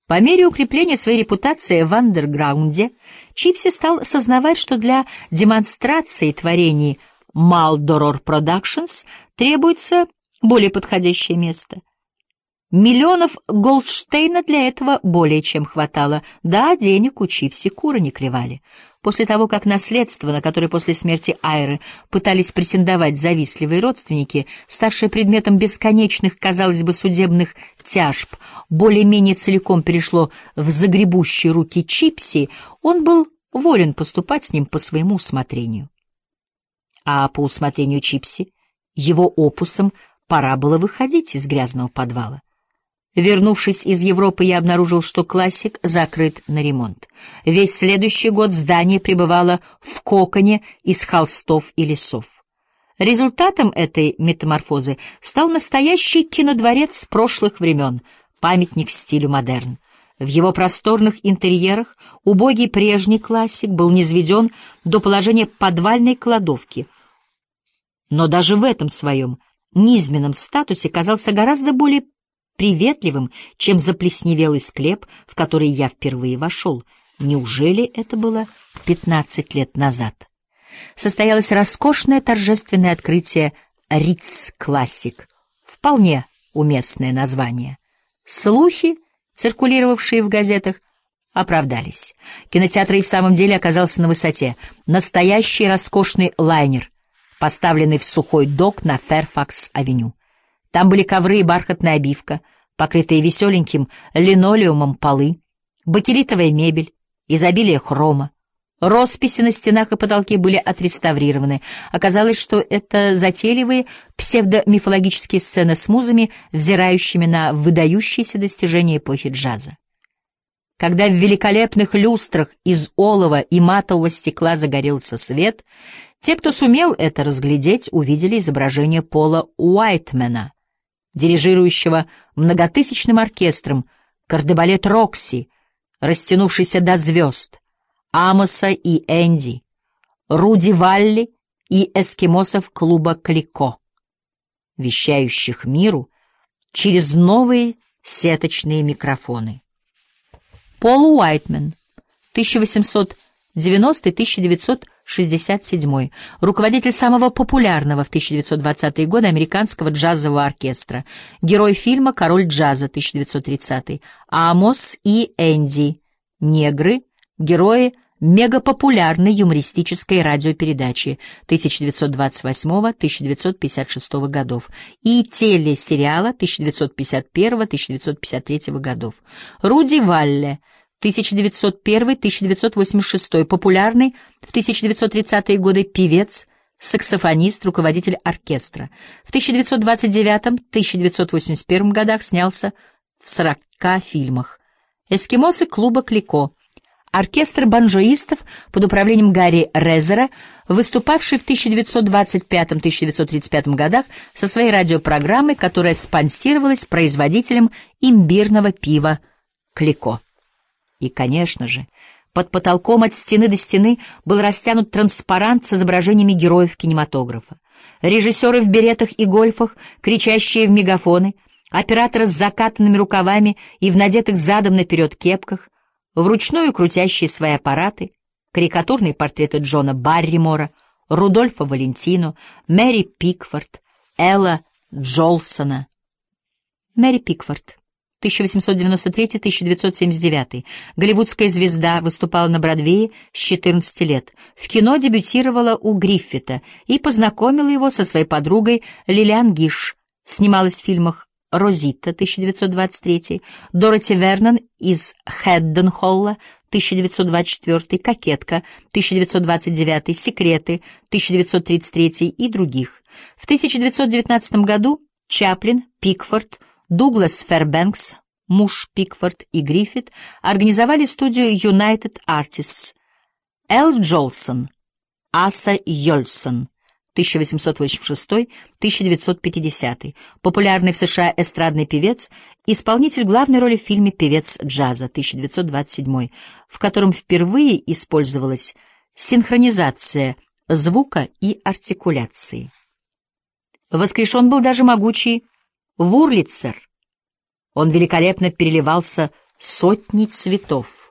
По мере укрепления своей репутации в андерграунде, Чипси стал сознавать, что для демонстрации творений Maldoror Productions требуется более подходящее место. Миллионов Голдштейна для этого более чем хватало. Да, денег у Чипси куры не клевали. После того, как наследство, на которое после смерти Айры пытались претендовать завистливые родственники, ставшее предметом бесконечных, казалось бы, судебных тяжб, более-менее целиком перешло в загребущие руки Чипси, он был волен поступать с ним по своему усмотрению. А по усмотрению Чипси его опусом пора было выходить из грязного подвала. Вернувшись из Европы, я обнаружил, что классик закрыт на ремонт. Весь следующий год здание пребывало в коконе из холстов и лесов. Результатом этой метаморфозы стал настоящий кинодворец прошлых времен, памятник стилю модерн. В его просторных интерьерах убогий прежний классик был низведен до положения подвальной кладовки, но даже в этом своем низменном статусе казался гораздо более приветливым, чем заплесневелый склеп, в который я впервые вошел. Неужели это было 15 лет назад? Состоялось роскошное торжественное открытие «Ритц Классик». Вполне уместное название. Слухи, циркулировавшие в газетах, оправдались. Кинотеатр и в самом деле оказался на высоте. Настоящий роскошный лайнер, поставленный в сухой док на Фэрфакс-авеню. Там были ковры и бархатная обивка, покрытые веселеньким линолеумом полы, бакелитовая мебель, изобилие хрома. Росписи на стенах и потолке были отреставрированы. Оказалось, что это затейливые псевдомифологические сцены с музами, взирающими на выдающиеся достижения эпохи джаза. Когда в великолепных люстрах из олова и матового стекла загорелся свет, те, кто сумел это разглядеть, увидели изображение Пола Уайтмена, дирижирующего многотысячным оркестром, кардебалет Рокси, растянувшийся до звезд, Амоса и Энди, Руди Валли и эскимосов клуба Клико, вещающих миру через новые сеточные микрофоны. Пол Уайтмен, 1890-1967, руководитель самого популярного в 1920-е годы американского джазового оркестра, герой фильма «Король джаза» 1930, Амос и Энди, негры, герои мегапопулярной юмористической радиопередачи 1928-1956 годов и телесериала 1951-1953 годов. Руди Валле, 1901-1986, популярный в 1930-е годы певец, саксофонист, руководитель оркестра. В 1929-1981 годах снялся в 40 фильмах. Эскимосы клуба Клико. Оркестр банджоистов под управлением Гарри Резера, выступавший в 1925-1935 годах со своей радиопрограммой, которая спонсировалась производителем имбирного пива Клико. И, конечно же, под потолком от стены до стены был растянут транспарант с изображениями героев кинематографа. Режиссеры в беретах и гольфах, кричащие в мегафоны, операторы с закатанными рукавами и в надетых задом наперед кепках, вручную крутящие свои аппараты, карикатурные портреты Джона Барримора, Рудольфа Валентино, Мэри Пикфорд, Элла Джолсона. Мэри Пикфорд, 1893-1979, голливудская звезда, выступала на Бродвее с 14 лет. В кино дебютировала у Гриффита и познакомила его со своей подругой Лилиан Гиш. Снималась в фильмах «Розита» 1923, Дороти Вернон из Хэдденхолла 1924, «Кокетка» 1929, «Секреты» 1933 и других. В 1919 году Чаплин, Пикфорд, Дуглас Фэрбэнкс, муж Пикфорд и Гриффит организовали студию United Artists. Эл Джолсон, Аса Йольсон, 1886-1950, популярный в США эстрадный певец, исполнитель главной роли в фильме «Певец джаза» 1927, в котором впервые использовалась синхронизация звука и артикуляции. Воскрешен был даже могучий Вурлицер. Он великолепно переливался сотни цветов.